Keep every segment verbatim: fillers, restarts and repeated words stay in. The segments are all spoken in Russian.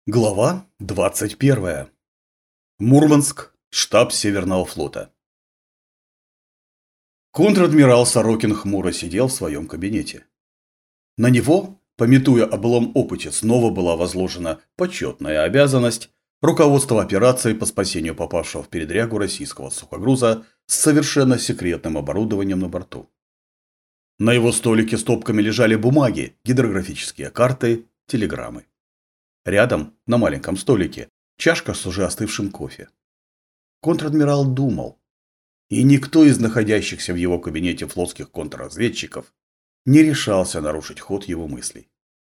Глава двадцать первая. Мурманск, штаб Северного флота. Контр-адмирал Сорокин хмуро сидел в своем кабинете. На него, памятуя о былом опыте, снова была возложена почетная обязанность руководства операцией по спасению попавшего в передрягу российского сухогруза с совершенно секретным оборудованием на борту. На его столике стопками лежали бумаги, гидрографические карты, телеграммы. Рядом, на маленьком столике, чашка с уже остывшим кофе. Контр-адмирал думал, и никто из находящихся в его кабинете флотских контрразведчиков не решался нарушить ход его мыслей.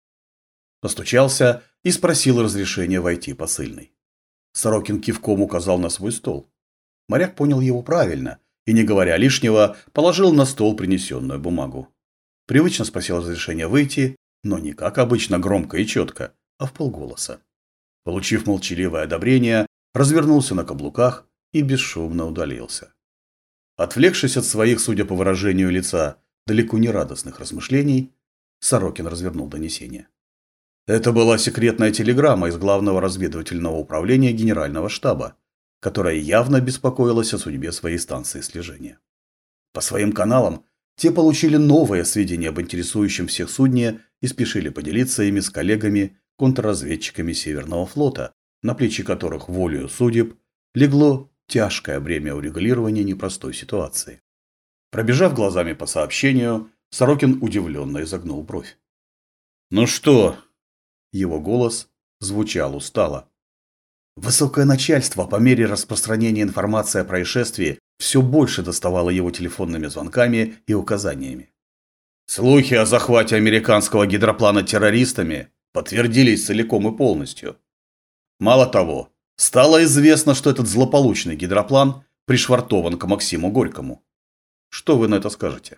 Постучался и спросил разрешения войти посыльный. Сорокин кивком указал на свой стол. Моряк понял его правильно и, не говоря лишнего, положил на стол принесенную бумагу. Привычно спросил разрешения выйти, но не как обычно громко и четко, а вполголоса. Получив молчаливое одобрение, развернулся на каблуках и бесшумно удалился. Отвлекшись от своих, судя по выражению лица, далеко не радостных размышлений, Сорокин развернул донесение. Это была секретная телеграмма из Главного разведывательного управления Генерального штаба, которая явно беспокоилась о судьбе своей станции слежения. По своим каналам те получили новые сведения об интересующем всех судне и спешили поделиться ими с коллегами, контрразведчиками Северного флота, на плечи которых волею судеб легло тяжкое бремя урегулирования непростой ситуации. Пробежав глазами по сообщению, Сорокин удивленно изогнул бровь. «Ну что?» Его голос звучал устало. Высокое начальство по мере распространения информации о происшествии все больше доставало его телефонными звонками и указаниями. Слухи о захвате американского гидроплана террористами подтвердились целиком и полностью. Мало того, стало известно, что этот злополучный гидроплан пришвартован к Максиму Горькому. Что вы на это скажете?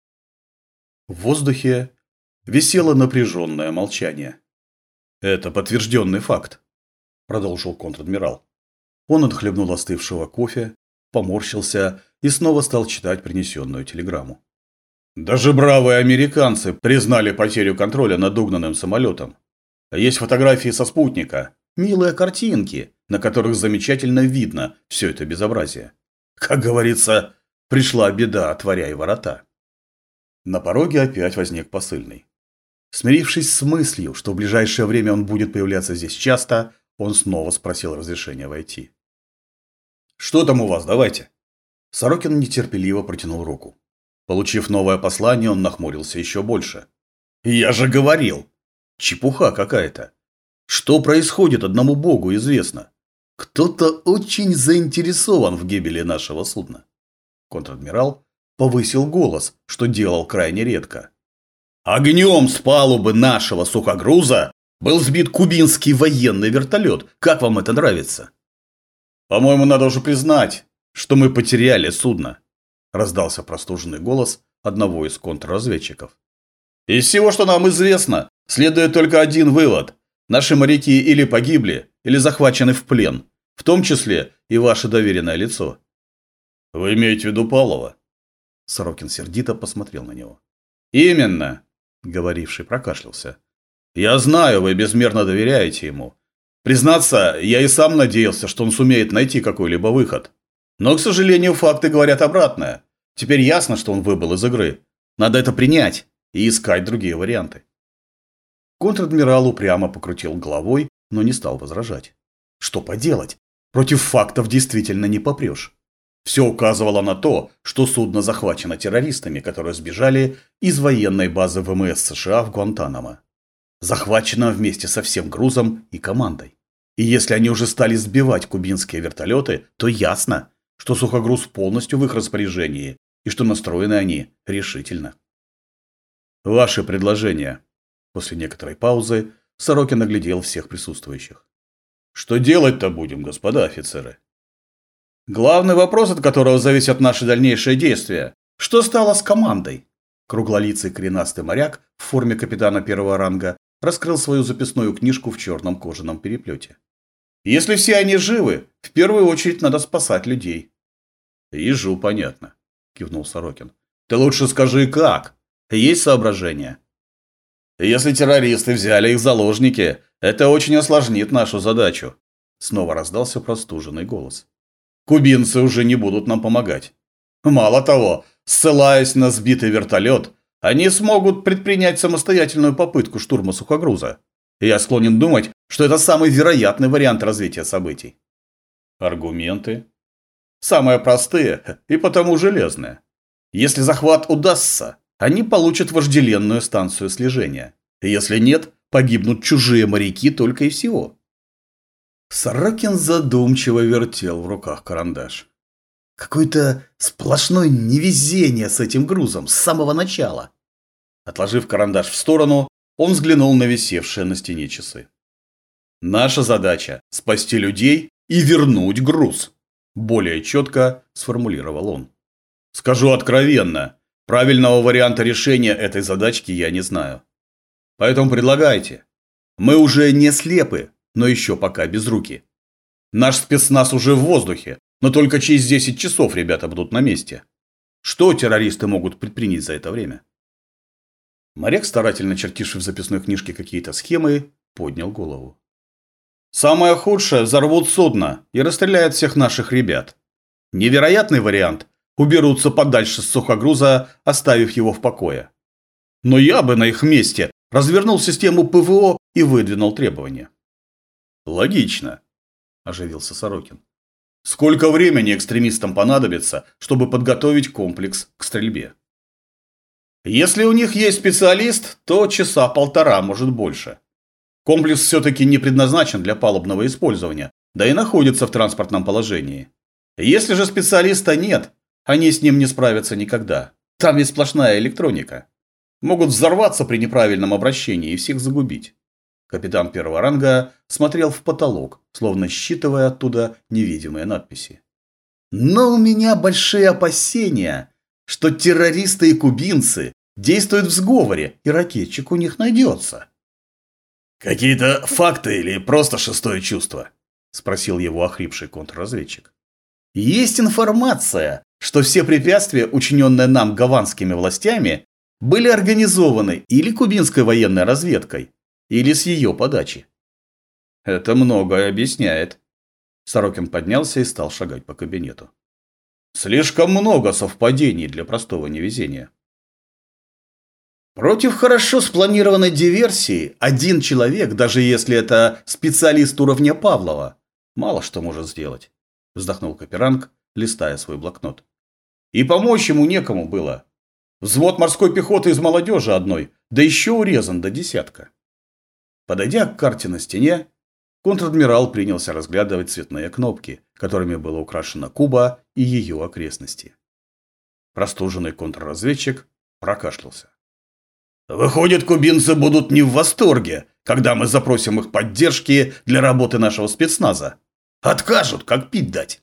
В воздухе висело напряженное молчание. Это подтвержденный факт, продолжил контр-адмирал. Он отхлебнул остывшего кофе, поморщился и снова стал читать принесенную телеграмму. Даже бравые американцы признали потерю контроля над угнанным самолетом. Есть фотографии со спутника, милые картинки, на которых замечательно видно все это безобразие. Как говорится, пришла беда, отворяй ворота. На пороге опять возник посыльный. Смирившись с мыслью, что в ближайшее время он будет появляться здесь часто, он снова спросил разрешения войти. «Что там у вас, давайте?» Сорокин нетерпеливо протянул руку. Получив новое послание, он нахмурился еще больше. «Я же говорил! Чепуха какая-то! Что происходит, одному богу известно. Кто-то очень заинтересован в гибели нашего судна». Контр-адмирал повысил голос, что делал крайне редко. «Огнем с палубы нашего сухогруза был сбит кубинский военный вертолет. Как вам это нравится?» «По-моему, надо уже признать, что мы потеряли судно», раздался простуженный голос одного из контрразведчиков. «Из всего, что нам известно, следует только один вывод. Наши моряки или погибли, или захвачены в плен, в том числе и ваше доверенное лицо». «Вы имеете в виду Павлова?» Сорокин сердито посмотрел на него. «Именно», — говоривший прокашлялся. «Я знаю, вы безмерно доверяете ему. Признаться, я и сам надеялся, что он сумеет найти какой-либо выход. Но, к сожалению, факты говорят обратное. Теперь ясно, что он выбыл из игры. Надо это принять и искать другие варианты». Контр-адмирал упрямо покрутил головой, но не стал возражать. Что поделать? Против фактов действительно не попрешь. Все указывало на то, что судно захвачено террористами, которые сбежали из военной базы ВМС США в Гуантанамо. Захвачено вместе со всем грузом и командой. И если они уже стали сбивать кубинские вертолеты, то ясно, что сухогруз полностью в их распоряжении и что настроены они решительно. «Ваши предложения». После некоторой паузы Сорокин оглядел всех присутствующих. «Что делать-то будем, господа офицеры?» «Главный вопрос, от которого зависят наши дальнейшие действия. Что стало с командой?» Круглолицый коренастый моряк в форме капитана первого ранга раскрыл свою записную книжку в черном кожаном переплете. «Если все они живы, в первую очередь надо спасать людей». «Ежу понятно», – кивнул Сорокин. «Ты лучше скажи, как? Есть соображения?» Если террористы взяли их в заложники, это очень осложнит нашу задачу. Снова раздался простуженный голос. Кубинцы уже не будут нам помогать. Мало того, ссылаясь на сбитый вертолет, они смогут предпринять самостоятельную попытку штурма сухогруза. И я склонен думать, что это самый вероятный вариант развития событий. Аргументы? Самые простые и потому железные. Если захват удастся, они получат вожделенную станцию слежения. Если нет, погибнут чужие моряки только и всего. Сорокин задумчиво вертел в руках карандаш. Какое-то сплошное невезение с этим грузом с самого начала. Отложив карандаш в сторону, он взглянул на висевшие на стене часы. Наша задача – спасти людей и вернуть груз. Более четко сформулировал он. Скажу откровенно, правильного варианта решения этой задачки я не знаю. Поэтому предлагайте. Мы уже не слепы, но еще пока без руки. Наш спецназ уже в воздухе, но только через десять часов ребята будут на месте. Что террористы могут предпринять за это время? Моряк, старательно чертивший в записной книжке какие-то схемы, поднял голову. Самое худшее – взорвут судно и расстреляют всех наших ребят. Невероятный вариант – уберутся подальше с сухогруза, оставив его в покое. Но я бы на их месте развернул систему ПВО и выдвинул требования. Логично, оживился Сорокин. Сколько времени экстремистам понадобится, чтобы подготовить комплекс к стрельбе? Если у них есть специалист, то часа полтора, может больше. Комплекс все-таки не предназначен для палубного использования, да и находится в транспортном положении. Если же специалиста нет, они с ним не справятся никогда. Там ведь сплошная электроника. Могут взорваться при неправильном обращении и всех загубить. Капитан первого ранга смотрел в потолок, словно считывая оттуда невидимые надписи. Но у меня большие опасения, что террористы и кубинцы действуют в сговоре, и ракетчик у них найдется. «Какие-то факты или просто шестое чувство?» – спросил его охрипший контрразведчик. «Есть информация, что все препятствия, учиненные нам гаванскими властями, были организованы или кубинской военной разведкой, или с ее подачи». «Это многое объясняет». Сорокин поднялся и стал шагать по кабинету. «Слишком много совпадений для простого невезения». Против хорошо спланированной диверсии один человек, даже если это специалист уровня Павлова, мало что может сделать, вздохнул Каперанг, листая свой блокнот. И помочь ему некому было. Взвод морской пехоты из молодежи одной, да еще урезан до десятка. Подойдя к карте на стене, контр-адмирал принялся разглядывать цветные кнопки, которыми была украшена Куба и ее окрестности. Простуженный контрразведчик прокашлялся. «Выходит, кубинцы будут не в восторге, когда мы запросим их поддержки для работы нашего спецназа. Откажут, как пить дать».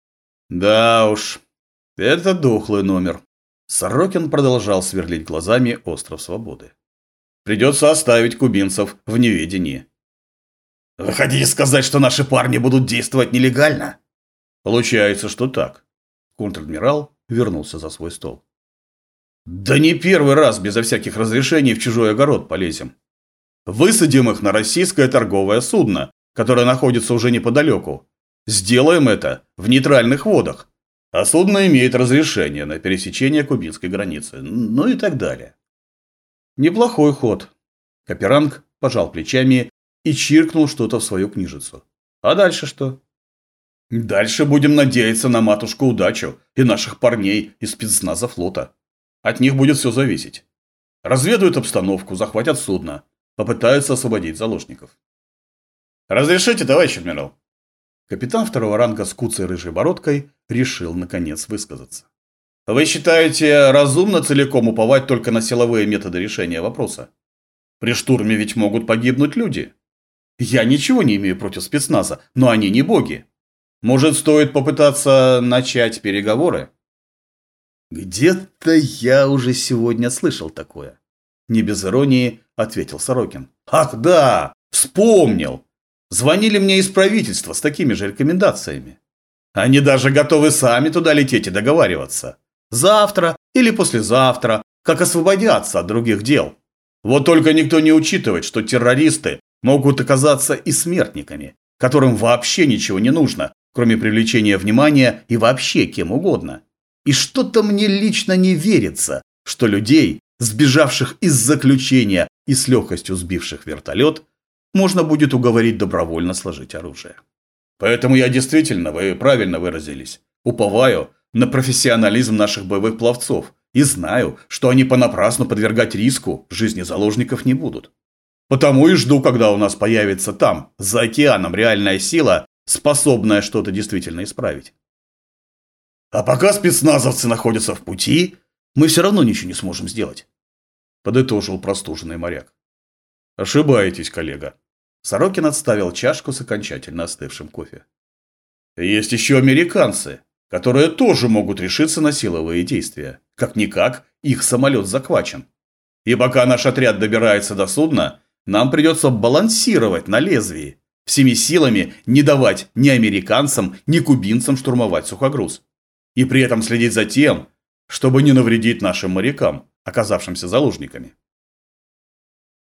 «Да уж, это дохлый номер». Сорокин продолжал сверлить глазами остров Свободы. «Придется оставить кубинцев в неведении». «Вы хотите сказать, что наши парни будут действовать нелегально?» «Получается, что так». Контр-адмирал вернулся за свой стол. «Да не первый раз безо всяких разрешений в чужой огород полезем. Высадим их на российское торговое судно, которое находится уже неподалеку. Сделаем это в нейтральных водах. А судно имеет разрешение на пересечение кубинской границы, ну и так далее». Неплохой ход. Каперанг пожал плечами и чиркнул что-то в свою книжицу. А дальше что? Дальше будем надеяться на матушку удачу и наших парней из спецназа флота. От них будет все зависеть. Разведают обстановку, захватят судно, попытаются освободить заложников. «Разрешите, товарищ адмирал?» Капитан второго ранга с куцей рыжей бородкой решил, наконец, высказаться. «Вы считаете, разумно целиком уповать только на силовые методы решения вопроса? При штурме ведь могут погибнуть люди. Я ничего не имею против спецназа, но они не боги. Может, стоит попытаться начать переговоры?» «Где-то я уже сегодня слышал такое», – не без иронии ответил Сорокин. «Ах да, вспомнил. Звонили мне из правительства с такими же рекомендациями. Они даже готовы сами туда лететь и договариваться. Завтра или послезавтра, как освободятся от других дел. Вот только никто не учитывает, что террористы могут оказаться и смертниками, которым вообще ничего не нужно, кроме привлечения внимания и вообще кем угодно. И что-то мне лично не верится, что людей, сбежавших из заключения и с легкостью сбивших вертолет, можно будет уговорить добровольно сложить оружие. Поэтому я действительно, вы правильно выразились, уповаю на профессионализм наших боевых пловцов и знаю, что они понапрасну подвергать риску жизни заложников не будут. Потому и жду, когда у нас появится там, за океаном, реальная сила, способная что-то действительно исправить. А пока спецназовцы находятся в пути, мы все равно ничего не сможем сделать, подытожил простуженный моряк. Ошибаетесь, коллега. Сорокин отставил чашку с окончательно остывшим кофе. Есть еще американцы, которые тоже могут решиться на силовые действия. Как-никак, их самолет захвачен. И пока наш отряд добирается до судна, нам придется балансировать на лезвии, всеми силами не давать ни американцам, ни кубинцам штурмовать сухогруз. И при этом следить за тем, чтобы не навредить нашим морякам, оказавшимся заложниками.